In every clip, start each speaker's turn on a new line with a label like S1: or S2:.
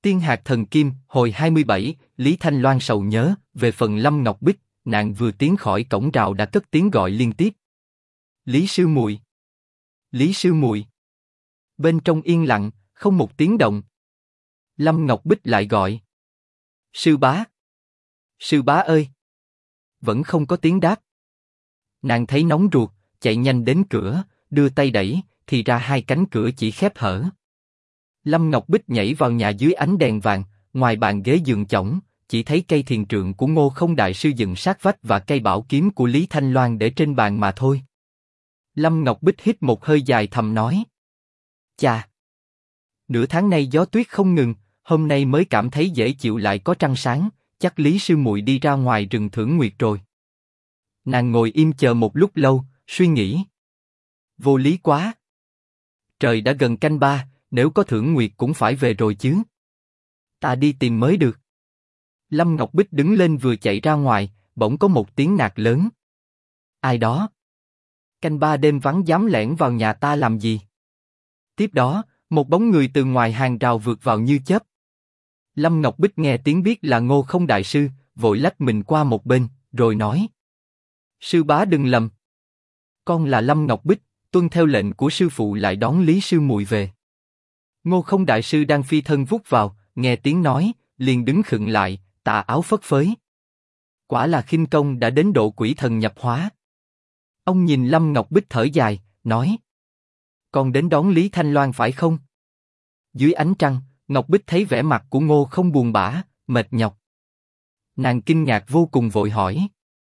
S1: Tiên hạt thần kim, hồi 27, Lý Thanh Loan sầu nhớ, về phần Lâm Ngọc Bích, nàng vừa tiến khỏi cổng rào đã cất tiếng gọi liên tiếp. Lý sư muội, Lý sư muội. Bên trong yên lặng, không một tiếng động. Lâm Ngọc Bích lại gọi. Sư bá ơi. Vẫn không có tiếng đáp. Nàng thấy nóng ruột, chạy nhanh đến cửa, đưa tay đẩy, thì ra hai cánh cửa chỉ khép hở. Lâm Ngọc Bích nhảy vào nhà dưới ánh đèn vàng, ngoài bàn ghế giường chõng, chỉ thấy cây thiền trượng của Ngô Không đại sư dựng sát vách và cây bảo kiếm của Lý Thanh Loan để trên bàn mà thôi. Lâm Ngọc Bích hít một hơi dài thầm nói: Chà, nửa tháng nay gió tuyết không ngừng, hôm nay mới cảm thấy dễ chịu lại có trăng sáng, chắc Lý sư muội đi ra ngoài rừng thưởng nguyệt rồi. Nàng ngồi im chờ một lúc lâu, suy nghĩ. Vô lý quá. Trời đã gần canh ba, nếu có thưởng nguyệt cũng phải về rồi chứ. Ta đi tìm mới được. Lâm Ngọc Bích đứng lên vừa chạy ra ngoài, bỗng có một tiếng nạt lớn. Ai đó? Canh ba đêm vắng dám lẻn vào nhà ta làm gì? Tiếp đó, một bóng người từ ngoài hàng rào vượt vào như chớp. Lâm Ngọc Bích nghe tiếng biết là Ngô Không đại sư, vội lách mình qua một bên, rồi nói: Sư bá đừng lầm. Con là Lâm Ngọc Bích, tuân theo lệnh của sư phụ lại đón Lý sư muội về. Ngô Không đại sư đang phi thân vút vào, nghe tiếng nói, liền đứng khựng lại, tà áo phất phới. Quả là khinh công đã đến độ quỷ thần nhập hóa. Ông nhìn Lâm Ngọc Bích thở dài, nói: Con đến đón Lý Thanh Loan phải không? Dưới ánh trăng, Ngọc Bích thấy vẻ mặt của Ngô Không buồn bã, mệt nhọc. Nàng kinh ngạc vô cùng vội hỏi: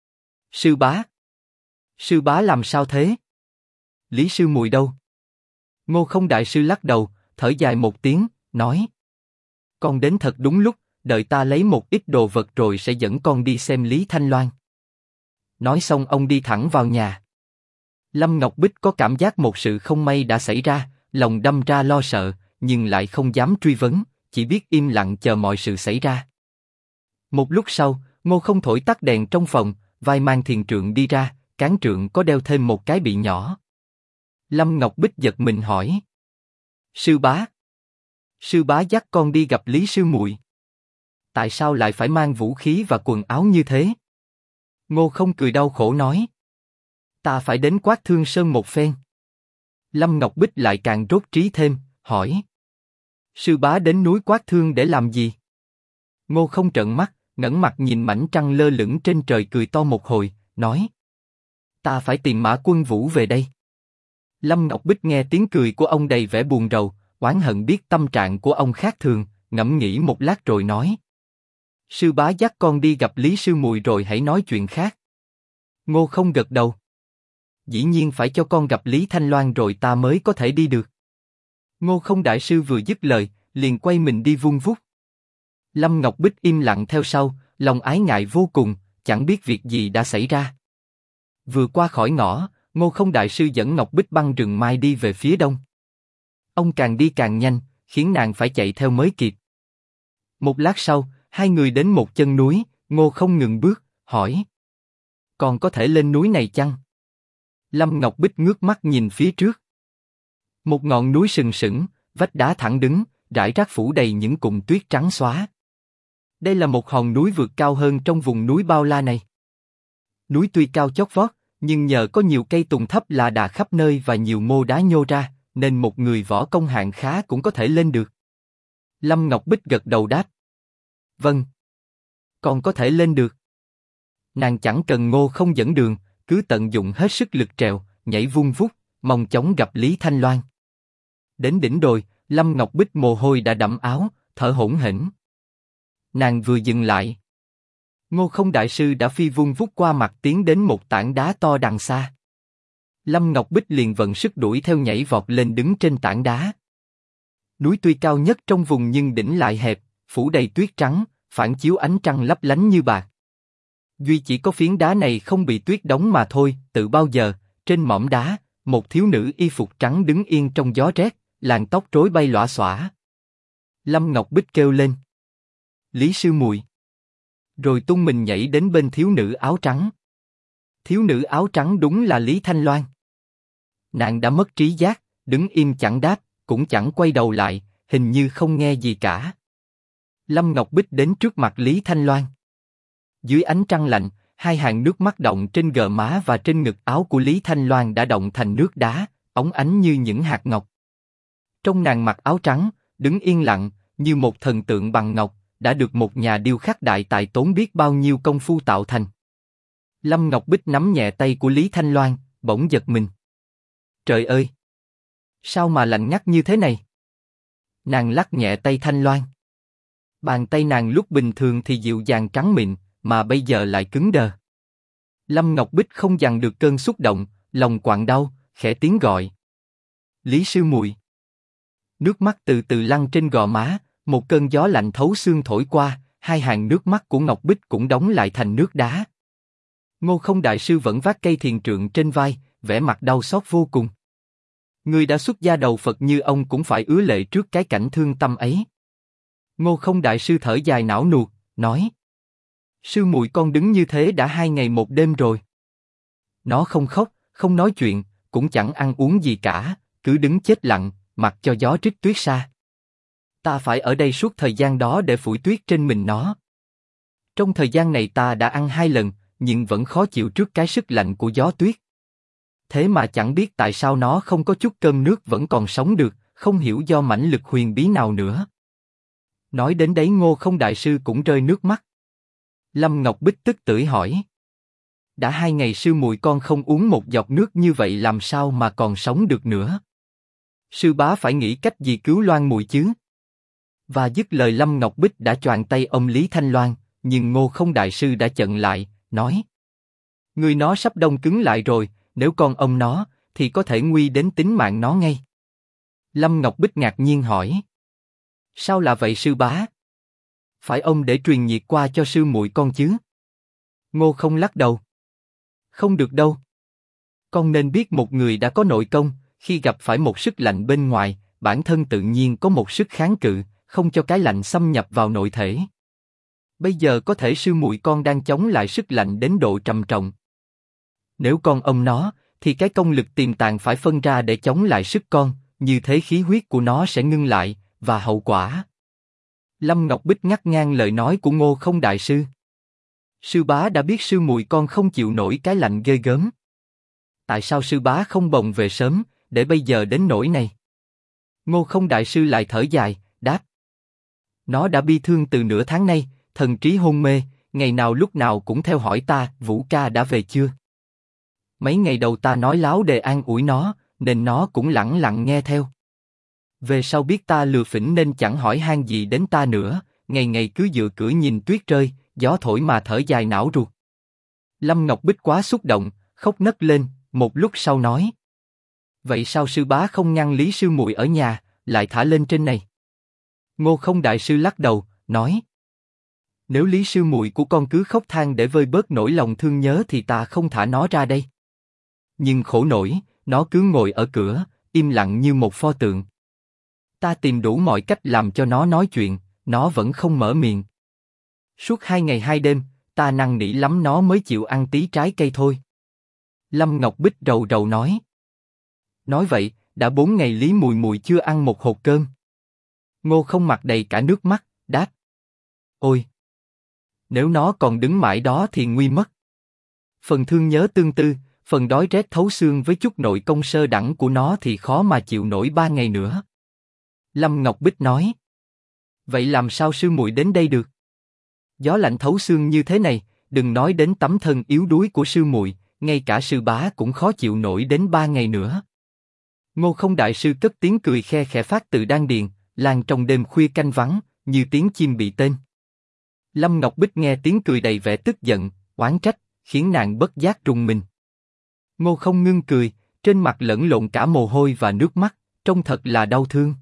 S1: Sư bá làm sao thế? Lý sư muội đâu? Ngô Không đại sư lắc đầu, thở dài một tiếng, nói: Con đến thật đúng lúc, đợi ta lấy một ít đồ vật rồi sẽ dẫn con đi xem Lý Thanh Loan. Nói xong ông đi thẳng vào nhà. Lâm Ngọc Bích có cảm giác một sự không may đã xảy ra, lòng đâm ra lo sợ, nhưng lại không dám truy vấn, chỉ biết im lặng chờ mọi sự xảy ra. Một lúc sau, Ngô Không thổi tắt đèn trong phòng, vai mang thiền trượng đi ra, cán trượng có đeo thêm một cái bị nhỏ. Lâm Ngọc Bích giật mình hỏi: Sư bá dắt con đi gặp Lý sư muội. Tại sao lại phải mang vũ khí và quần áo như thế? Ngô Không cười đau khổ nói: Ta phải đến Quát Thương Sơn một phen. Lâm Ngọc Bích lại càng rốt trí thêm, hỏi: Sư bá đến núi Quát Thương để làm gì? Ngô Không trợn mắt, ngẩng mặt nhìn mảnh trăng lơ lửng trên trời cười to một hồi, nói: Ta phải tìm Mã Quân Vũ về đây. Lâm Ngọc Bích nghe tiếng cười của ông đầy vẻ buồn rầu, oán hận biết tâm trạng của ông khác thường, ngẫm nghĩ một lát rồi nói: Sư bá dắt con đi gặp Lý sư muội rồi hãy nói chuyện khác. Ngô Không gật đầu: Dĩ nhiên phải cho con gặp Lý Thanh Loan rồi ta mới có thể đi được. Ngô Không đại sư vừa dứt lời, liền quay mình đi vun vút. Lâm Ngọc Bích im lặng theo sau, lòng ái ngại vô cùng, chẳng biết việc gì đã xảy ra. Vừa qua khỏi ngõ, Ngô Không đại sư dẫn Ngọc Bích băng rừng mai đi về phía đông. Ông càng đi càng nhanh, khiến nàng phải chạy theo mới kịp. Một lát sau, hai người đến một chân núi, Ngô Không ngừng bước, hỏi: Còn có thể lên núi này chăng? Lâm Ngọc Bích ngước mắt nhìn phía trước. Một ngọn núi sừng sững, vách đá thẳng đứng, rải rác phủ đầy những cụm tuyết trắng xóa. Đây là một hòn núi vượt cao hơn trong vùng núi bao la này. Núi tuy cao chót vót, nhưng nhờ có nhiều cây tùng thấp là đà khắp nơi và nhiều mô đá nhô ra, nên một người võ công hạng khá cũng có thể lên được. Lâm Ngọc Bích gật đầu đáp: Vâng, con có thể lên được. Nàng chẳng cần Ngô Không dẫn đường, cứ tận dụng hết sức lực trèo, nhảy vun vút, mong chóng gặp Lý Thanh Loan. Đến đỉnh đồi, Lâm Ngọc Bích mồ hôi đã đẫm áo, thở hổn hển. Nàng vừa dừng lại, Ngô Không đại sư đã phi vun vút qua mặt tiến đến một tảng đá to đằng xa. Lâm Ngọc Bích liền vận sức đuổi theo nhảy vọt lên đứng trên tảng đá. Núi tuy cao nhất trong vùng nhưng đỉnh lại hẹp, phủ đầy tuyết trắng, phản chiếu ánh trăng lấp lánh như bạc. Duy chỉ có phiến đá này không bị tuyết đóng mà thôi. Tự bao giờ, trên mỏm đá, một thiếu nữ y phục trắng đứng yên trong gió rét, làn tóc rối bay lòa xõa. Lâm Ngọc Bích kêu lên: Lý sư muội! Rồi tung mình nhảy đến bên thiếu nữ áo trắng. Thiếu nữ áo trắng đúng là Lý Thanh Loan. Nàng đã mất trí giác, đứng im chẳng đáp, cũng chẳng quay đầu lại, hình như không nghe gì cả. Lâm Ngọc Bích đến trước mặt Lý Thanh Loan. Dưới ánh trăng lạnh, hai hàng nước mắt đọng trên gò má và trên ngực áo của Lý Thanh Loan đã đọng thành nước đá, óng ánh như những hạt ngọc. Trong nàng mặc áo trắng, đứng yên lặng, như một thần tượng bằng ngọc, đã được một nhà điêu khắc đại tài tốn biết bao nhiêu công phu tạo thành. Lâm Ngọc Bích nắm nhẹ tay của Lý Thanh Loan, bỗng giật mình. Trời ơi! Sao mà lạnh ngắt như thế này? Nàng lắc nhẹ tay Thanh Loan. Bàn tay nàng lúc bình thường thì dịu dàng trắng mịn, mà bây giờ lại cứng đờ. Lâm Ngọc Bích không dằn được cơn xúc động, lòng quặn đau, khẽ tiếng gọi. Lý sư muội. Nước mắt từ từ lăn trên gò má, một cơn gió lạnh thấu xương thổi qua, hai hàng nước mắt của Ngọc Bích cũng đóng lại thành nước đá. Ngô Không đại sư vẫn vác cây thiền trượng trên vai, vẻ mặt đau xót vô cùng. Người đã xuất gia đầu Phật như ông cũng phải ứa lệ trước cái cảnh thương tâm ấy. Ngô Không đại sư thở dài não nuột, nói: Sư muội con đứng như thế đã 2 ngày 1 đêm rồi. Nó không khóc, không nói chuyện, cũng chẳng ăn uống gì cả, cứ đứng chết lặng, mặc cho gió trích tuyết xa. Ta phải ở đây suốt thời gian đó để phủi tuyết trên mình nó. Trong thời gian này ta đã ăn 2 lần, nhưng vẫn khó chịu trước cái sức lạnh của gió tuyết. Thế mà chẳng biết tại sao nó không có chút cơm nước vẫn còn sống được, không hiểu do mãnh lực huyền bí nào nữa. Nói đến đấy Ngô Không đại sư cũng rơi nước mắt. Lâm Ngọc Bích tức tưởi hỏi: đã 2 ngày sư muội con không uống một giọt nước như vậy làm sao mà còn sống được nữa? Sư bá phải nghĩ cách gì cứu Loan muội chứ? Và dứt lời Lâm Ngọc Bích đã choàng tay ôm Lý Thanh Loan, nhưng Ngô Không đại sư đã chặn lại, nói: người nó sắp đông cứng lại rồi, nếu con ôm nó, thì có thể nguy đến tính mạng nó ngay. Lâm Ngọc Bích ngạc nhiên hỏi: sao là vậy sư bá? Phải ôm để truyền nhiệt qua cho sư muội con chứ? Ngô Không lắc đầu: không được đâu. Con nên biết một người đã có nội công, khi gặp phải một sức lạnh bên ngoài, bản thân tự nhiên có một sức kháng cự, không cho cái lạnh xâm nhập vào nội thể. Bây giờ có thể sư muội con đang chống lại sức lạnh đến độ trầm trọng. Nếu con ôm nó, thì cái công lực tiềm tàng phải phân ra để chống lại sức con, như thế khí huyết của nó sẽ ngưng lại, và hậu quả. Lâm Ngọc Bích ngắt ngang lời nói của Ngô Không đại sư. Sư bá đã biết sư muội con không chịu nổi cái lạnh ghê gớm. Tại sao sư bá không bồng về sớm, để bây giờ đến nỗi này? Ngô Không đại sư lại thở dài, đáp: nó đã bi thương từ nửa tháng nay, thần trí hôn mê, ngày nào lúc nào cũng theo hỏi ta, Vũ ca đã về chưa? Mấy ngày đầu ta nói láo để an ủi nó, nên nó cũng lẳng lặng nghe theo. Về sau biết ta lừa phỉnh nên chẳng hỏi han gì đến ta nữa, ngày ngày cứ dựa cửa nhìn tuyết rơi, gió thổi mà thở dài não ruột. Lâm Ngọc Bích quá xúc động, khóc nấc lên, một lúc sau nói: vậy sao sư bá không ngăn Lý sư muội ở nhà, lại thả lên trên này? Ngô Không đại sư lắc đầu, nói: nếu Lý sư muội của con cứ khóc than để vơi bớt nỗi lòng thương nhớ thì ta không thả nó ra đây. Nhưng khổ nổi, nó cứ ngồi ở cửa, im lặng như một pho tượng. Ta tìm đủ mọi cách làm cho nó nói chuyện, nó vẫn không mở miệng. Suốt 2 ngày 2 đêm, ta năn nỉ lắm nó mới chịu ăn tí trái cây thôi. Lâm Ngọc Bích rầu rầu nói. Nói vậy, đã 4 ngày Lý mùi mùi chưa ăn một hột cơm. Ngô Không mặt đầy cả nước mắt, đáp: ôi! Nếu nó còn đứng mãi đó thì nguy mất. Phần thương nhớ tương tư, phần đói rét thấu xương với chút nội công sơ đẳng của nó thì khó mà chịu nổi 3 ngày nữa. Lâm Ngọc Bích nói. Vậy làm sao sư muội đến đây được? Gió lạnh thấu xương như thế này, đừng nói đến tấm thân yếu đuối của sư muội, ngay cả sư bá cũng khó chịu nổi đến 3 ngày nữa. Ngô Không đại sư cất tiếng cười khe khẽ phát từ đan điền, lan trong đêm khuya canh vắng, như tiếng chim bị tên. Lâm Ngọc Bích nghe tiếng cười đầy vẻ tức giận, oán trách, khiến nàng bất giác rùng mình. Ngô Không ngưng cười, trên mặt lẫn lộn cả mồ hôi và nước mắt, trông thật là đau thương.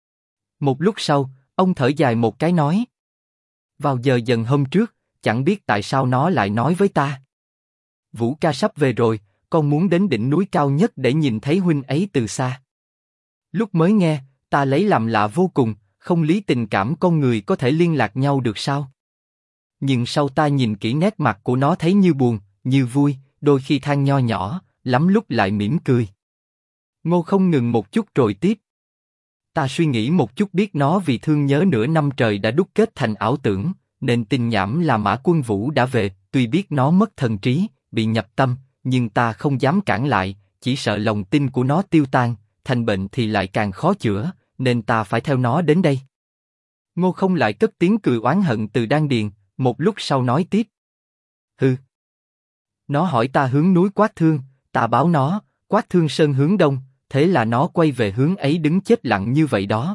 S1: Một lúc sau, ông thở dài một cái nói: vào giờ dần hôm trước, chẳng biết tại sao nó lại nói với ta: Vũ ca sắp về rồi, con muốn đến đỉnh núi cao nhất để nhìn thấy huynh ấy từ xa. Lúc mới nghe, ta lấy làm lạ vô cùng, không lý tình cảm con người có thể liên lạc nhau được sao? Nhưng sau ta nhìn kỹ nét mặt của nó thấy như buồn, như vui, đôi khi than nho nhỏ, lắm lúc lại mỉm cười. Ngô Không ngừng một chút rồi tiếp: Ta suy nghĩ một chút biết nó vì thương nhớ nửa năm trời đã đúc kết thành ảo tưởng, nên tin nhảm là Mã Quân Vũ đã về, tuy biết nó mất thần trí, bị nhập tâm, nhưng ta không dám cản lại, chỉ sợ lòng tin của nó tiêu tan, thành bệnh thì lại càng khó chữa, nên ta phải theo nó đến đây. Ngô Không lại cất tiếng cười oán hận từ đan điền, một lúc sau nói tiếp. Hừ. Nó hỏi ta hướng núi Quát Thương, ta báo nó, Quát Thương Sơn hướng đông, thế là nó quay về hướng ấy đứng chết lặng như vậy đó.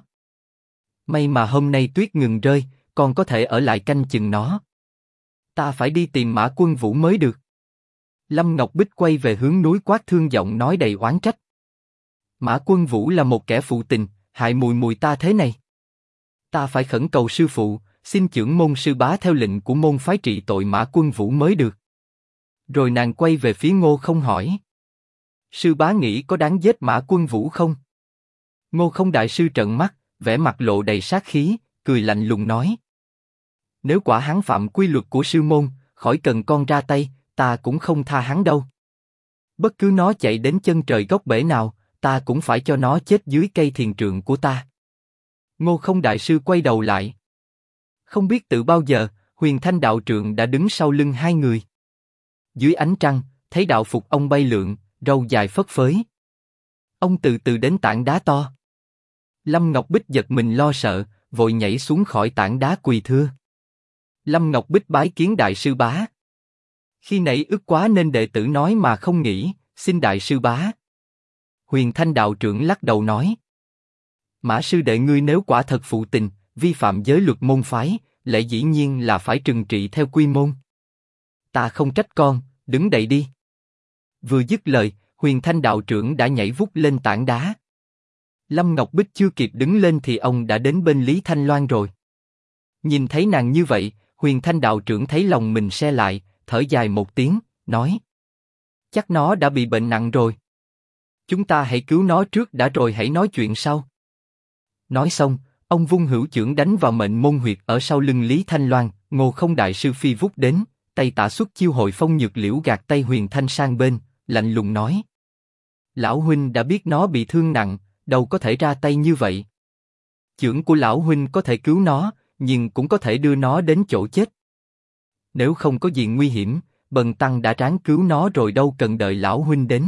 S1: May mà hôm nay tuyết ngừng rơi, còn có thể ở lại canh chừng nó. Ta phải đi tìm Mã Quân Vũ mới được. Lâm Ngọc Bích quay về hướng núi Quát Thương giọng nói đầy oán trách. Mã Quân Vũ là một kẻ phụ tình, hại mùi mùi ta thế này. Ta phải khẩn cầu sư phụ, xin chưởng môn sư bá theo lệnh của môn phái trị tội Mã Quân Vũ mới được. Rồi nàng quay về phía Ngô Không hỏi. Sư bá nghĩ có đáng giết Mã Quân Vũ không? Ngô Không đại sư trợn mắt, vẻ mặt lộ đầy sát khí, cười lạnh lùng nói. Nếu quả hắn phạm quy luật của sư môn, khỏi cần con ra tay, ta cũng không tha hắn đâu. Bất cứ nó chạy đến chân trời góc bể nào, ta cũng phải cho nó chết dưới cây thiền trượng của ta. Ngô Không đại sư quay đầu lại. Không biết từ bao giờ, Huyền Thanh đạo trượng đã đứng sau lưng hai người. Dưới ánh trăng, thấy đạo phục ông bay lượn, râu dài phất phới. Ông từ từ đến tảng đá to. Lâm Ngọc Bích giật mình lo sợ, vội nhảy xuống khỏi tảng đá quỳ thưa. Lâm Ngọc Bích bái kiến đại sư bá. Khi nãy ức quá nên đệ tử nói mà không nghĩ, xin đại sư bá. Huyền Thanh đạo trưởng lắc đầu nói. Mã sư đệ ngươi nếu quả thật phụ tình, vi phạm giới luật môn phái, lẽ dĩ nhiên là phải trừng trị theo quy môn. Ta không trách con, đứng dậy đi. Vừa dứt lời, Huyền Thanh đạo trưởng đã nhảy vút lên tảng đá. Lâm Ngọc Bích chưa kịp đứng lên thì ông đã đến bên Lý Thanh Loan rồi. Nhìn thấy nàng như vậy, Huyền Thanh đạo trưởng thấy lòng mình se lại, thở dài một tiếng, nói: chắc nó đã bị bệnh nặng rồi. Chúng ta hãy cứu nó trước đã rồi hãy nói chuyện sau. Nói xong, ông vung hữu chưởng đánh vào mệnh môn huyệt ở sau lưng Lý Thanh Loan. Ngô Không đại sư phi vút đến, tay tả xuất chiêu Hội Phong Nhược Liễu gạt tay Huyền Thanh sang bên, lạnh lùng nói: lão huynh đã biết nó bị thương nặng, đâu có thể ra tay như vậy. Chưởng của lão huynh có thể cứu nó, nhưng cũng có thể đưa nó đến chỗ chết. Nếu không có gì nguy hiểm, Bần tăng đã ráng cứu nó rồi đâu cần đợi lão huynh đến.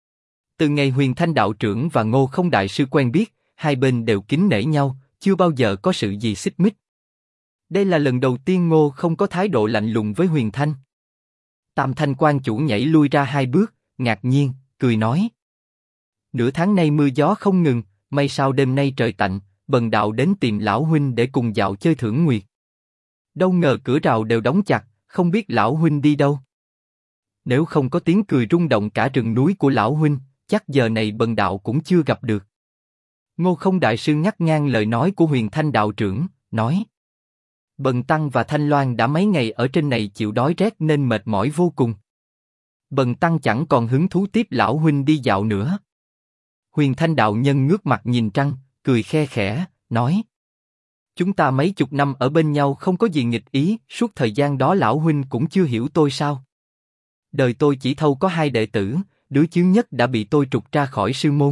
S1: Từ ngày Huyền Thanh đạo trưởng và Ngô Không đại sư quen biết, hai bên đều kính nể nhau, chưa bao giờ có sự gì xích mích. Đây là lần đầu tiên Ngô Không có thái độ lạnh lùng với Huyền Thanh. Tam Thanh quan chủ nhảy lui ra hai bước, ngạc nhiên, cười nói: nửa tháng nay mưa gió không ngừng, may sao đêm nay trời tạnh, bần đạo đến tìm lão huynh để cùng dạo chơi thưởng nguyệt. Đâu ngờ cửa rào đều đóng chặt, không biết lão huynh đi đâu. Nếu không có tiếng cười rung động cả rừng núi của lão huynh, chắc giờ này bần đạo cũng chưa gặp được. Ngô Không đại sư ngắt ngang lời nói của Huyền Thanh đạo trưởng, nói: bần tăng và Thanh Loan đã mấy ngày ở trên này chịu đói rét nên mệt mỏi vô cùng. Bần tăng chẳng còn hứng thú tiếp lão huynh đi dạo nữa. Huyền Thanh đạo nhân ngước mặt nhìn trăng, cười khe khẽ, nói: chúng ta mấy chục năm ở bên nhau không có gì nghịch ý, suốt thời gian đó lão huynh cũng chưa hiểu tôi sao? Đời tôi chỉ thâu có hai đệ tử, đứa chướng nhất đã bị tôi trục ra khỏi sư môn.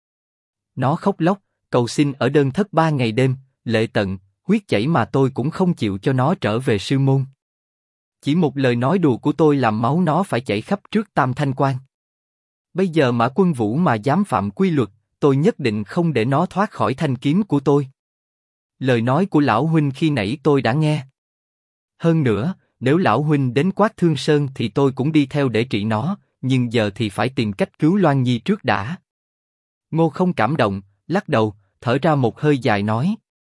S1: Nó khóc lóc, cầu xin ở đơn thất 3 ngày đêm, lệ tận, huyết chảy mà tôi cũng không chịu cho nó trở về sư môn. Chỉ một lời nói đùa của tôi làm máu nó phải chảy khắp trước Tam Thanh quan. Bây giờ Mã Quân Vũ mà dám phạm quy luật, tôi nhất định không để nó thoát khỏi thanh kiếm của tôi. Lời nói của lão huynh khi nãy tôi đã nghe. Hơn nữa, nếu lão huynh đến Quát Thương Sơn thì tôi cũng đi theo để trị nó, nhưng giờ thì phải tìm cách cứu Loan Nhi trước đã. Ngô Không cảm động, lắc đầu, thở ra một hơi dài nói: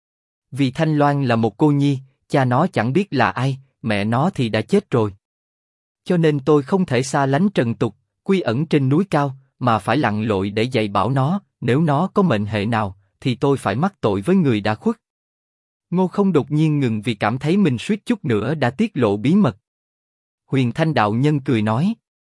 S1: vì Thanh Loan là một cô nhi, cha nó chẳng biết là ai, mẹ nó thì đã chết rồi. Cho nên tôi không thể xa lánh trần tục, quy ẩn trên núi cao, mà phải lặn lội để dạy bảo nó. Nếu nó có mệnh hệ nào, thì tôi phải mắc tội với người đã khuất. Ngô Không đột nhiên ngừng vì cảm thấy mình suýt chút nữa đã tiết lộ bí mật. Huyền Thanh đạo nhân cười nói: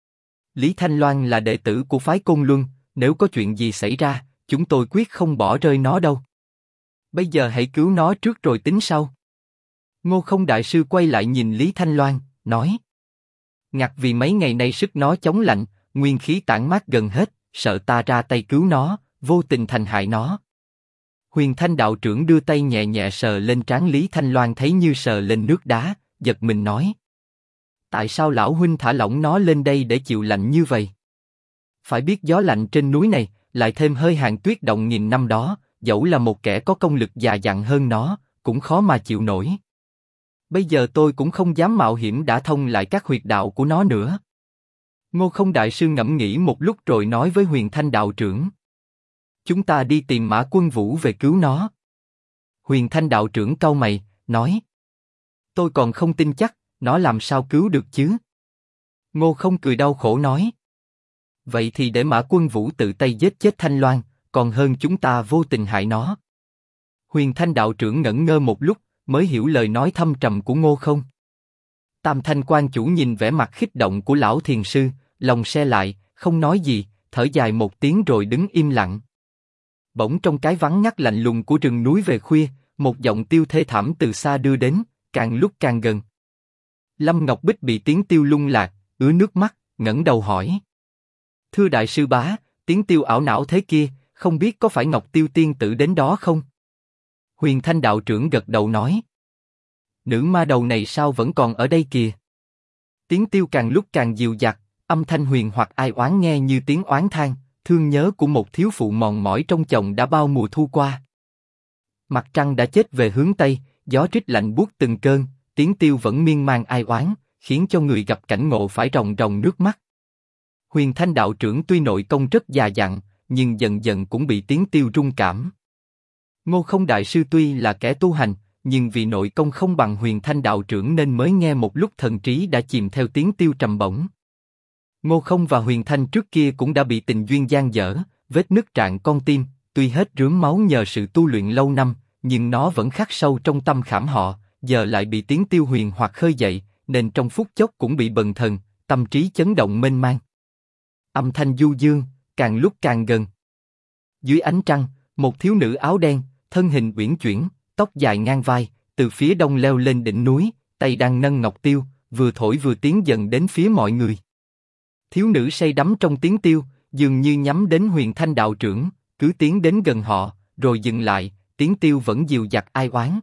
S1: Lý Thanh Loan là đệ tử của phái Côn Luân, nếu có chuyện gì xảy ra, chúng tôi quyết không bỏ rơi nó đâu. Bây giờ hãy cứu nó trước rồi tính sau. Ngô Không đại sư quay lại nhìn Lý Thanh Loan, nói: ngặt vì mấy ngày nay sức nó chống lạnh, nguyên khí tản mát gần hết, sợ ta ra tay cứu nó, vô tình thành hại nó. Huyền Thanh đạo trưởng đưa tay nhẹ nhẹ sờ lên trán Lý Thanh Loan, thấy như sờ lên nước đá, giật mình nói: tại sao lão huynh thả lỏng nó lên đây để chịu lạnh như vậy? Phải biết gió lạnh trên núi này, lại thêm hơi hàng tuyết động nghìn năm đó, dẫu là một kẻ có công lực già dặn hơn nó, cũng khó mà chịu nổi. Bây giờ tôi cũng không dám mạo hiểm đả thông lại các huyệt đạo của nó nữa. Ngô Không đại sư ngẫm nghĩ một lúc rồi nói với Huyền Thanh đạo trưởng: chúng ta đi tìm Mã Quân Vũ về cứu nó. Huyền Thanh đạo trưởng cau mày, nói: tôi còn không tin chắc, nó làm sao cứu được chứ? Ngô Không cười đau khổ nói: vậy thì để Mã Quân Vũ tự tay giết chết Thanh Loan, còn hơn chúng ta vô tình hại nó. Huyền Thanh đạo trưởng ngẩn ngơ một lúc, mới hiểu lời nói thâm trầm của Ngô Không. Tam Thanh quan chủ nhìn vẻ mặt kích động của lão thiền sư, lòng se lại, không nói gì, thở dài một tiếng rồi đứng im lặng. Bỗng trong cái vắng ngắt lạnh lùng của rừng núi về khuya, một giọng tiêu thê thảm từ xa đưa đến, càng lúc càng gần. Lâm Ngọc Bích bị tiếng tiêu lung lạc, ứa nước mắt, ngẩng đầu hỏi: thưa đại sư bá, tiếng tiêu ảo não thế kia, không biết có phải Ngọc Tiêu tiên tử đến đó không? Huyền Thanh đạo trưởng gật đầu nói: nữ ma đầu này sao vẫn còn ở đây kìa? Tiếng tiêu càng lúc càng dịu dặt, âm thanh huyền hoặc ai oán nghe như tiếng oán than, thương nhớ của một thiếu phụ mòn mỏi trong chồng đã bao mùa thu qua. Mặt trăng đã chết về hướng tây, gió rít lạnh buốt từng cơn, tiếng tiêu vẫn miên man ai oán, khiến cho người gặp cảnh ngộ phải ròng ròng nước mắt. Huyền Thanh đạo trưởng tuy nội công rất già dặn, nhưng dần dần cũng bị tiếng tiêu rung cảm. Ngô Không đại sư tuy là kẻ tu hành, nhưng vì nội công không bằng Huyền Thanh đạo trưởng nên mới nghe một lúc thần trí đã chìm theo tiếng tiêu trầm bổng. Ngô Không và Huyền Thanh trước kia cũng đã bị tình duyên dang dở, vết nứt rạn con tim, tuy hết rướm máu nhờ sự tu luyện lâu năm, nhưng nó vẫn khắc sâu trong tâm khảm họ, giờ lại bị tiếng tiêu huyền hoặc khơi dậy, nên trong phút chốc cũng bị bần thần, tâm trí chấn động mênh mang. Âm thanh du dương, càng lúc càng gần. Dưới ánh trăng, một thiếu nữ áo đen, thân hình uyển chuyển, tóc dài ngang vai, từ phía đông leo lên đỉnh núi, tay đang nâng ngọc tiêu, vừa thổi vừa tiến dần đến phía mọi người. Thiếu nữ say đắm trong tiếng tiêu, dường như nhắm đến Huyền Thanh đạo trưởng, cứ tiến đến gần họ, rồi dừng lại, tiếng tiêu vẫn dịu dặt ai oán.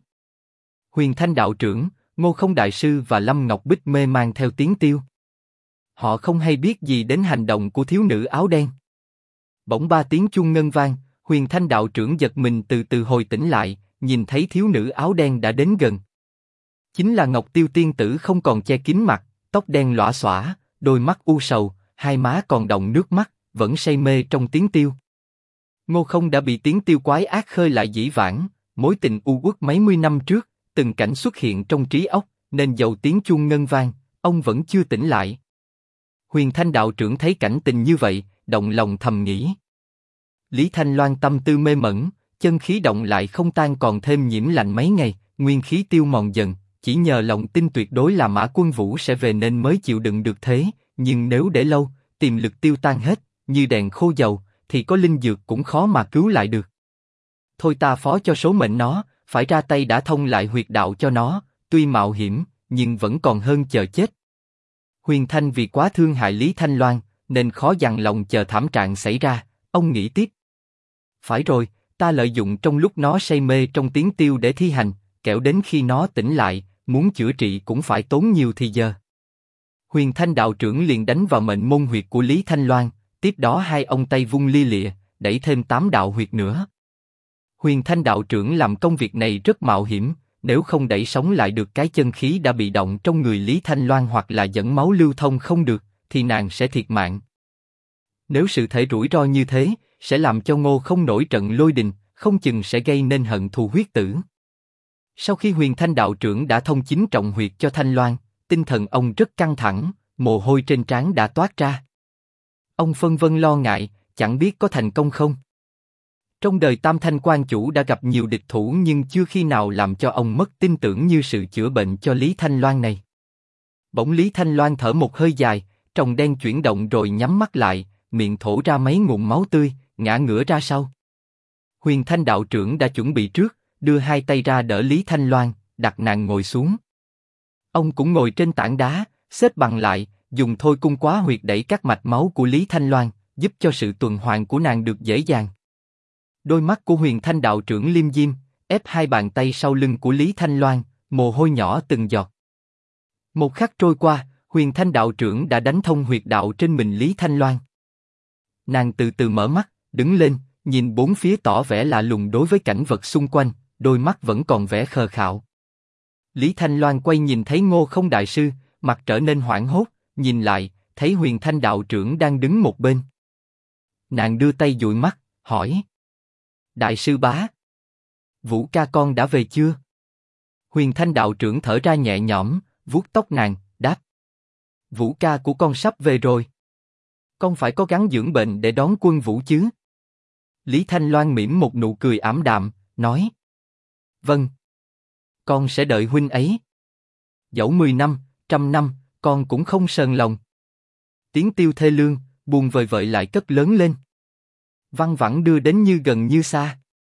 S1: Huyền Thanh đạo trưởng, Ngô Không đại sư và Lâm Ngọc Bích mê man theo tiếng tiêu. Họ không hay biết gì đến hành động của thiếu nữ áo đen. Bỗng ba tiếng chuông ngân vang, Huyền Thanh đạo trưởng giật mình từ từ hồi tỉnh lại, nhìn thấy thiếu nữ áo đen đã đến gần. Chính là Ngọc Tiêu tiên tử, không còn che kín mặt, tóc đen lõa xõa, đôi mắt u sầu, hai má còn đọng nước mắt, vẫn say mê trong tiếng tiêu. Ngô Không đã bị tiếng tiêu quái ác khơi lại dĩ vãng, mối tình u uất mấy mươi năm trước, từng cảnh xuất hiện trong trí óc, nên dầu tiếng chuông ngân vang, ông vẫn chưa tỉnh lại. Huyền Thanh đạo trưởng thấy cảnh tình như vậy, động lòng thầm nghĩ. Lý Thanh Loan tâm tư mê mẩn, chân khí động lại không tan, còn thêm nhiễm lạnh mấy ngày, nguyên khí tiêu mòn dần, chỉ nhờ lòng tin tuyệt đối là Mã Quân Vũ sẽ về nên mới chịu đựng được thế, nhưng nếu để lâu, tiềm lực tiêu tan hết, như đèn khô dầu, thì có linh dược cũng khó mà cứu lại được. Thôi ta phó cho số mệnh nó, phải ra tay đả thông lại huyệt đạo cho nó, tuy mạo hiểm, nhưng vẫn còn hơn chờ chết. Huyền Thanh vì quá thương hại Lý Thanh Loan, nên khó dằn lòng chờ thảm trạng xảy ra, ông nghĩ tiếp. Phải rồi, ta lợi dụng trong lúc nó say mê trong tiếng tiêu để thi hành, kẻo đến khi nó tỉnh lại, muốn chữa trị cũng phải tốn nhiều thì giờ. Huyền Thanh đạo trưởng liền đánh vào mệnh môn huyệt của Lý Thanh Loan, tiếp đó hai ông tay vung lia lịa, đẩy thêm 8 đạo huyệt nữa. Huyền Thanh đạo trưởng làm công việc này rất mạo hiểm, nếu không đẩy sống lại được cái chân khí đã bị động trong người Lý Thanh Loan hoặc là dẫn máu lưu thông không được, thì nàng sẽ thiệt mạng. Nếu sự thể rủi ro như thế, sẽ làm cho Ngô Không nổi trận lôi đình, không chừng sẽ gây nên hận thù huyết tử. Sau khi Huyền Thanh đạo trưởng đã thông 9 trọng huyệt cho Thanh Loan, tinh thần ông rất căng thẳng, mồ hôi trên trán đã toát ra. Ông phân vân lo ngại, chẳng biết có thành công không. Trong đời Tam Thanh quan chủ đã gặp nhiều địch thủ, nhưng chưa khi nào làm cho ông mất tin tưởng như sự chữa bệnh cho Lý Thanh Loan này. Bỗng Lý Thanh Loan thở một hơi dài, tròng đen chuyển động rồi nhắm mắt lại, miệng thổ ra mấy ngụm máu tươi, ngã ngửa ra sau. Huyền Thanh đạo trưởng đã chuẩn bị trước, đưa hai tay ra đỡ Lý Thanh Loan, đặt nàng ngồi xuống. Ông cũng ngồi trên tảng đá, xếp bằng lại, dùng thôi cung quá huyệt đẩy các mạch máu của Lý Thanh Loan, giúp cho sự tuần hoàn của nàng được dễ dàng. Đôi mắt của Huyền Thanh đạo trưởng liêm diêm, ép hai bàn tay sau lưng của Lý Thanh Loan, mồ hôi nhỏ từng giọt. Một khắc trôi qua, Huyền Thanh đạo trưởng đã đánh thông huyệt đạo trên mình Lý Thanh Loan. Nàng từ từ mở mắt, đứng lên, nhìn bốn phía tỏ vẻ lạ lùng đối với cảnh vật xung quanh, đôi mắt vẫn còn vẻ khờ khạo. Lý Thanh Loan quay nhìn thấy Ngô Không đại sư, mặt trở nên hoảng hốt, nhìn lại, thấy Huyền Thanh đạo trưởng đang đứng một bên. Nàng đưa tay dụi mắt, hỏi: Đại sư bá, Vũ ca con đã về chưa? Huyền Thanh đạo trưởng thở ra nhẹ nhõm, vuốt tóc nàng, đáp: Vũ ca của con sắp về rồi. Con phải cố gắng dưỡng bệnh để đón quân vũ chứ? Lý Thanh Loan mỉm một nụ cười ảm đạm, nói: Vâng, con sẽ đợi huynh ấy. Dẫu 10 năm, 100 năm, con cũng không sờn lòng. Tiếng tiêu thê lương, buồn vời vợi lại cất lớn lên. Văng vẳng đưa đến như gần như xa.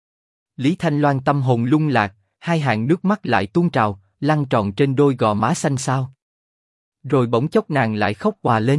S1: Lý Thanh Loan tâm hồn lung lạc, hai hàng nước mắt lại tuôn trào, lăn tròn trên đôi gò má xanh xao. Rồi bỗng chốc nàng lại khóc òa lên.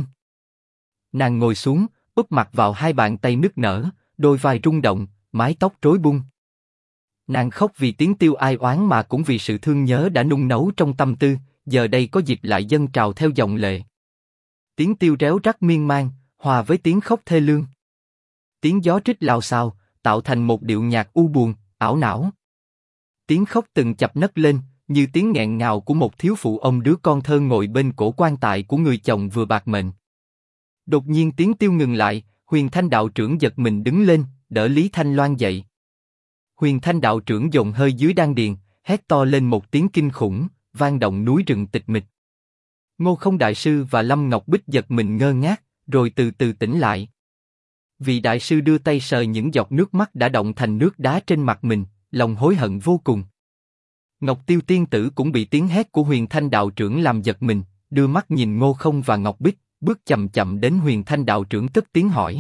S1: Nàng ngồi xuống, úp mặt vào hai bàn tay nức nở, đôi vai rung động, mái tóc rối bung. Nàng khóc vì tiếng tiêu ai oán mà cũng vì sự thương nhớ đã nung nấu trong tâm tư, giờ đây có dịp lại dâng trào theo dòng lệ. Tiếng tiêu réo rắt miên man, hòa với tiếng khóc thê lương. Tiếng gió trích lao xao, tạo thành một điệu nhạc u buồn, ảo não. Tiếng khóc từng chập nấc lên, như tiếng nghẹn ngào của một thiếu phụ ôm đứa con thơ ngồi bên cổ quan tài của người chồng vừa bạc mệnh. Đột nhiên tiếng tiêu ngừng lại, Huyền Thanh đạo trưởng giật mình đứng lên, đỡ Lý Thanh Loan dậy. Huyền Thanh đạo trưởng dồn hơi dưới đan điền, hét to lên một tiếng kinh khủng, vang động núi rừng tịch mịch. Ngô Không đại sư và Lâm Ngọc Bích giật mình ngơ ngác, rồi từ từ tỉnh lại. Vị đại sư đưa tay sờ những giọt nước mắt đã động thành nước đá trên mặt mình, lòng hối hận vô cùng. Ngọc Tiêu tiên tử cũng bị tiếng hét của Huyền Thanh đạo trưởng làm giật mình, đưa mắt nhìn Ngô Không và Ngọc Bích, bước chậm chậm đến Huyền Thanh đạo trưởng cất tiếng hỏi: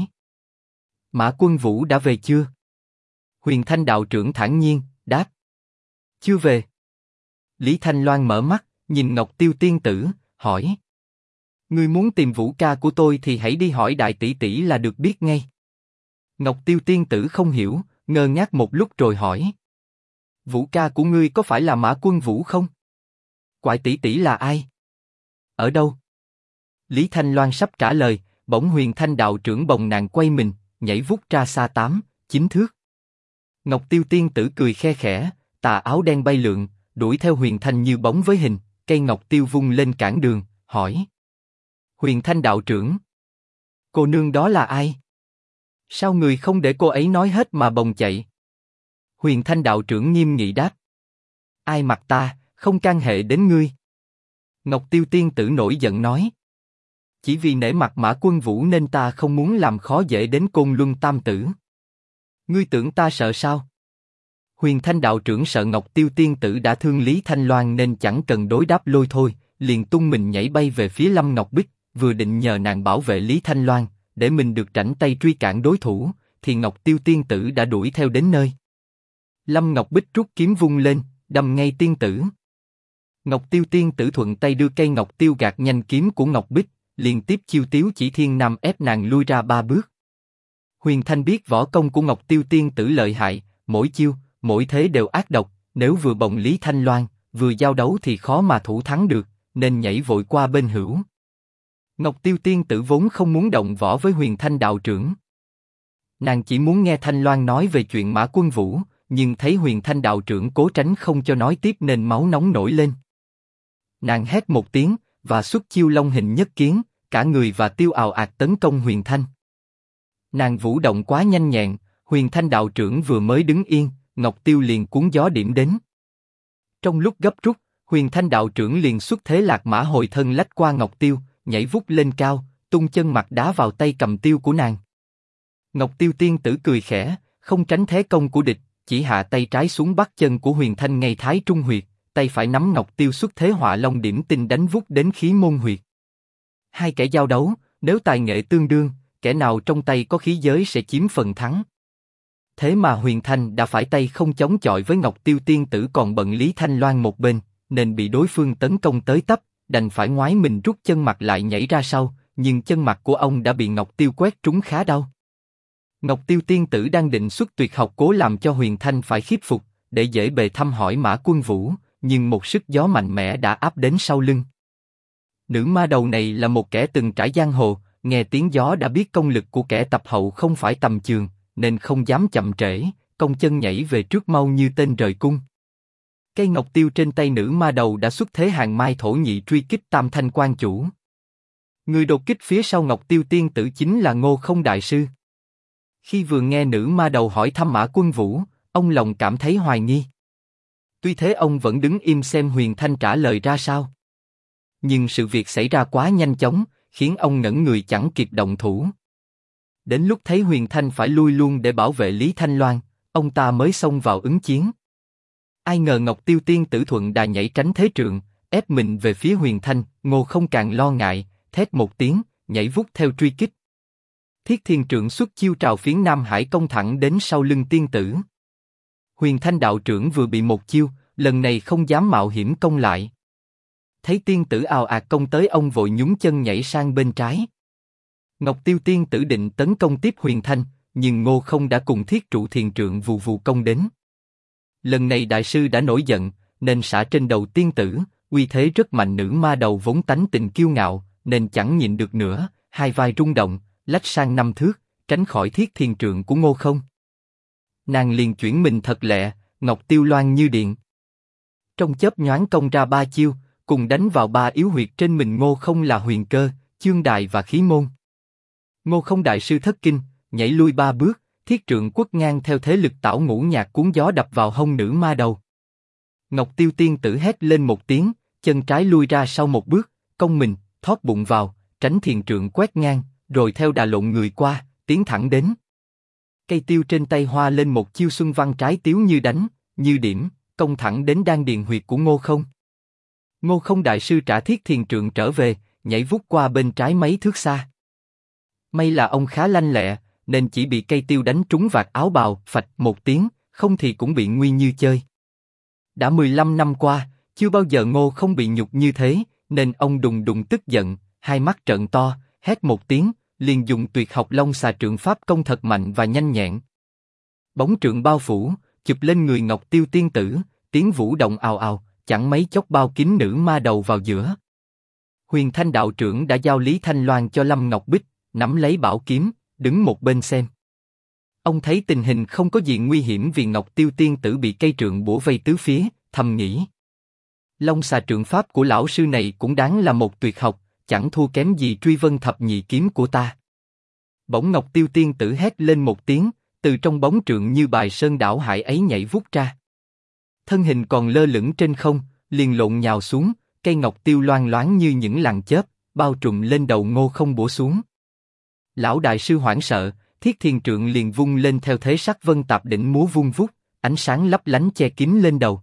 S1: Mã Quân Vũ đã về chưa? Huyền Thanh đạo trưởng thản nhiên đáp: Chưa về. Lý Thanh Loan mở mắt, nhìn Ngọc Tiêu tiên tử, hỏi: Ngươi muốn tìm Vũ ca của tôi thì hãy đi hỏi đại tỷ tỷ là được biết ngay. Ngọc Tiêu tiên tử không hiểu, ngơ ngác một lúc rồi hỏi: Vũ ca của ngươi có phải là Mã Quân Vũ không? Quại tỷ tỷ là ai? Ở đâu? Lý Thanh Loan sắp trả lời, bỗng Huyền Thanh đạo trưởng bồng nàng quay mình, nhảy vút ra xa 8-9 thước. Ngọc Tiêu tiên tử cười khe khẽ, tà áo đen bay lượn, đuổi theo Huyền Thanh như bóng với hình, cây ngọc tiêu vung lên cản đường, hỏi: Huyền Thanh đạo trưởng, cô nương đó là ai? Sao người không để cô ấy nói hết mà bồng chạy? Huyền Thanh đạo trưởng nghiêm nghị đáp: Ai mặc ta, không can hệ đến ngươi. Ngọc Tiêu tiên tử nổi giận nói: Chỉ vì nể mặt Mã Quân Vũ nên ta không muốn làm khó dễ đến Côn Luân Tam tử. Ngươi tưởng ta sợ sao? Huyền Thanh đạo trưởng sợ Ngọc Tiêu tiên tử đã thương Lý Thanh Loan nên chẳng cần đối đáp lôi thôi, liền tung mình nhảy bay về phía Lâm Ngọc Bích, vừa định nhờ nàng bảo vệ Lý Thanh Loan, để mình được rảnh tay truy cản đối thủ, thì Ngọc Tiêu tiên tử đã đuổi theo đến nơi. Lâm Ngọc Bích rút kiếm vung lên, đâm ngay tiên tử. Ngọc Tiêu tiên tử thuận tay đưa cây ngọc tiêu gạt nhanh kiếm của Ngọc Bích, liên tiếp chiêu Tiếu Chỉ Thiên Nam ép nàng lui ra 3 bước. Huyền Thanh biết võ công của Ngọc Tiêu tiên tử lợi hại, mỗi chiêu, mỗi thế đều ác độc, nếu vừa bồng Lý Thanh Loan, vừa giao đấu thì khó mà thủ thắng được, nên nhảy vội qua bên hữu. Ngọc Tiêu tiên tử vốn không muốn động võ với Huyền Thanh đạo trưởng. Nàng chỉ muốn nghe Thanh Loan nói về chuyện Mã Quân Vũ, nhưng thấy Huyền Thanh đạo trưởng cố tránh không cho nói tiếp nên máu nóng nổi lên. Nàng hét một tiếng, và xuất chiêu long hình nhất kiến, cả người và tiêu ào ạt tấn công Huyền Thanh. Nàng vũ động quá nhanh nhẹn, Huyền Thanh đạo trưởng vừa mới đứng yên, Ngọc Tiêu liền cuốn gió điểm đến. Trong lúc gấp rút, Huyền Thanh đạo trưởng liền xuất thế lạc mã hồi thân lách qua Ngọc Tiêu, nhảy vút lên cao, tung chân mặt đá vào tay cầm tiêu của nàng. Ngọc Tiêu tiên tử cười khẽ, không tránh thế công của địch, chỉ hạ tay trái xuống bắt chân của Huyền Thanh ngay thái trung huyệt, tay phải nắm Ngọc Tiêu xuất thế họa long điểm tinh đánh vút đến khí môn huyệt. Hai kẻ giao đấu, nếu tài nghệ tương đương, kẻ nào trong tay có khí giới sẽ chiếm phần thắng. Thế mà Huyền Thanh đã phải tay không chống chọi với Ngọc Tiêu tiên tử còn bận Lý Thanh Loan một bên, nên bị đối phương tấn công tới tấp, đành phải ngoái mình rút chân mặt lại nhảy ra sau, nhưng chân mặt của ông đã bị Ngọc Tiêu quét trúng khá đau. Ngọc Tiêu tiên tử đang định xuất tuyệt học cố làm cho Huyền Thanh phải khiếp phục, để dễ bề thăm hỏi Mã Quân Vũ, nhưng một sức gió mạnh mẽ đã áp đến sau lưng. Nữ ma đầu này là một kẻ từng trải giang hồ, nghe tiếng gió đã biết công lực của kẻ tập hậu không phải tầm thường, nên không dám chậm trễ, cong chân nhảy về trước mau như tên rời cung. Cây ngọc tiêu trên tay nữ ma đầu đã xuất thế hàng mai thổ nhị truy kích Tam Thanh quan chủ. Người đột kích phía sau Ngọc Tiêu tiên tử chính là Ngô Không đại sư. Khi vừa nghe nữ ma đầu hỏi thăm Mã Quân Vũ, ông lòng cảm thấy hoài nghi. Tuy thế ông vẫn đứng im xem Huyền Thanh trả lời ra sao. Nhưng sự việc xảy ra quá nhanh chóng, khiến ông ngẩn người chẳng kịp động thủ. Đến lúc thấy Huyền Thanh phải lui luôn để bảo vệ Lý Thanh Loan, ông ta mới xông vào ứng chiến. Ai ngờ Ngọc Tiêu tiên tử thuận đà nhảy tránh thế trượng, ép mình về phía Huyền Thanh. Ngô Không càng lo ngại, thét một tiếng, nhảy vút theo truy kích. Thiết Thiên trượng xuất chiêu trào phiến Nam Hải công thẳng đến sau lưng tiên tử. Huyền Thanh đạo trưởng vừa bị một chiêu, lần này không dám mạo hiểm công lại. Thấy tiên tử ào ạt công tới, ông vội nhún chân nhảy sang bên trái. Ngọc Tiêu tiên tử định tấn công tiếp Huyền Thanh, nhưng Ngô Không đã cùng Thiết Trụ Thiền trượng vù vù công đến. Lần này đại sư đã nổi giận, nên xả trên đầu tiên tử, uy thế rất mạnh. Nữ ma đầu vốn tánh tình kiêu ngạo, nên chẳng nhịn được nữa, hai vai rung động, lách sang 5 thước, tránh khỏi Thiết Thiên trượng của Ngô Không. Nàng liền chuyển mình thật lẹ, Ngọc Tiêu loan như điện. Trong chớp nhoáng công ra 3 chiêu, cùng đánh vào 3 yếu huyệt trên mình Ngô Không là huyền cơ, chương đài và khí môn. Ngô Không đại sư thất kinh, nhảy lui 3 bước, thiết trượng quất ngang theo thế lực tảo ngũ nhạc cuốn gió đập vào hông nữ ma đầu. Ngọc Tiêu tiên tử hét lên một tiếng, chân trái lui ra sau một bước, cong mình, thót bụng vào, tránh thiền trượng quét ngang, rồi theo đà lộn người qua, tiến thẳng đến. Cây tiêu trên tay hoa lên một chiêu xuân văn trái tiếu như đánh, như điểm, công thẳng đến đan điền huyệt của Ngô Không. Ngô Không đại sư trả thiết thiền trượng trở về, nhảy vút qua bên trái mấy thước xa. May là ông khá lanh lẹ, nên chỉ bị cây tiêu đánh trúng vạt áo bào, phạch một tiếng, không thì cũng bị nguy như chơi. Đã 15 năm qua, chưa bao giờ Ngô Không bị nhục như thế, nên ông đùng đùng tức giận, hai mắt trợn to, hét một tiếng, liền dùng tuyệt học Long Xà Trượng pháp công thật mạnh và nhanh nhẹn. Bóng trượng bao phủ, chụp lên người Ngọc Tiêu tiên tử, tiếng vũ động ào ào, chẳng mấy chốc bao kín nữ ma đầu vào giữa. Huyền Thanh đạo trưởng đã giao Lý Thanh Loan cho Lâm Ngọc Bích, nắm lấy bảo kiếm, đứng một bên xem. Ông thấy tình hình không có gì nguy hiểm vì Ngọc Tiêu tiên tử bị cây trượng bủa vây tứ phía, thầm nghĩ. Long Xà Trượng pháp của lão sư này cũng đáng là một tuyệt học, chẳng thua kém gì Truy Vân Thập Nhị kiếm của ta. Bỗng Ngọc Tiêu tiên tử hét lên một tiếng, từ trong bóng trượng như bài sơn đảo hải ấy nhảy vút ra. Thân hình còn lơ lửng trên không, liền lộn nhào xuống, cây ngọc tiêu loang loáng như những làn chớp, bao trùm lên đầu Ngô Không bổ xuống. Lão đại sư hoảng sợ, thiết thiền trượng liền vung lên theo thế sắc vân tạp đỉnh múa vung vút, ánh sáng lấp lánh che kín lên đầu.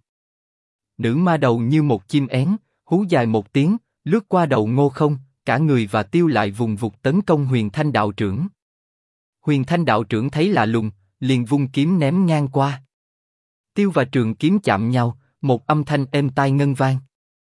S1: Nữ ma đầu như một chim én, hú dài một tiếng, lướt qua đầu Ngô Không, cả người và tiêu lại vùng vụt tấn công Huyền Thanh đạo trưởng. Huyền Thanh đạo trưởng thấy lạ lùng, liền vung kiếm ném ngang qua. Tiêu và trường kiếm chạm nhau, một âm thanh êm tai ngân vang.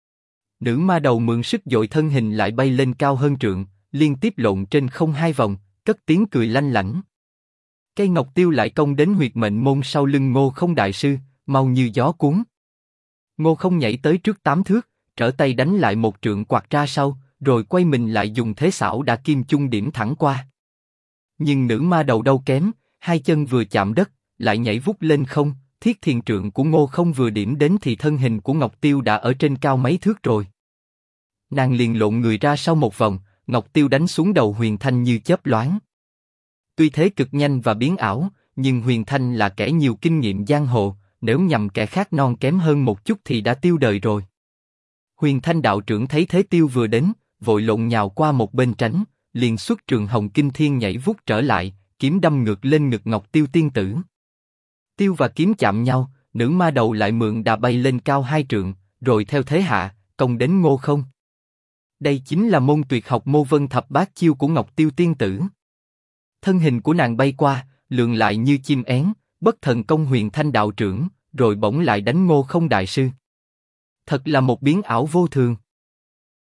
S1: Nữ ma đầu mượn sức dội thân hình lại bay lên cao hơn trượng, liên tiếp lộn trên không 2 vòng, cất tiếng cười lanh lảnh. Cây ngọc tiêu lại công đến huyệt mệnh môn sau lưng Ngô Không đại sư, mau như gió cuốn. Ngô Không nhảy tới trước 8 thước, trở tay đánh lại một trượng quạt ra sau, rồi quay mình lại dùng thế xảo đả kim chung điểm thẳng qua. Nhưng nữ ma đầu đâu kém, 2 chân vừa chạm đất, lại nhảy vút lên không. Thiết thiền trượng của Ngô Không vừa điểm đến thì thân hình của Ngọc Tiêu đã ở trên cao mấy thước rồi. Nàng liền lộn người ra sau một vòng, Ngọc Tiêu đánh xuống đầu Huyền Thanh như chớp loáng. Tuy thế cực nhanh và biến ảo, nhưng Huyền Thanh là kẻ nhiều kinh nghiệm giang hồ, nếu nhầm kẻ khác non kém hơn một chút thì đã tiêu đời rồi. Huyền Thanh đạo trưởng thấy thế tiêu vừa đến, vội lộn nhào qua một bên tránh, liền xuất trường Hồng Kinh Thiên nhảy vút trở lại, kiếm đâm ngược lên ngực Ngọc Tiêu tiên tử. Tiêu và kiếm chạm nhau, nữ ma đầu lại mượn đà bay lên cao 2 trượng, rồi theo thế hạ, công đến Ngô Không. Đây chính là môn tuyệt học Mô Vân Thập Bát chiêu của Ngọc Tiêu tiên tử. Thân hình của nàng bay qua, lượn lại như chim én, bất thần công Huyền Thanh đạo trưởng, rồi bỗng lại đánh Ngô Không đại sư. Thật là một biến ảo vô thường.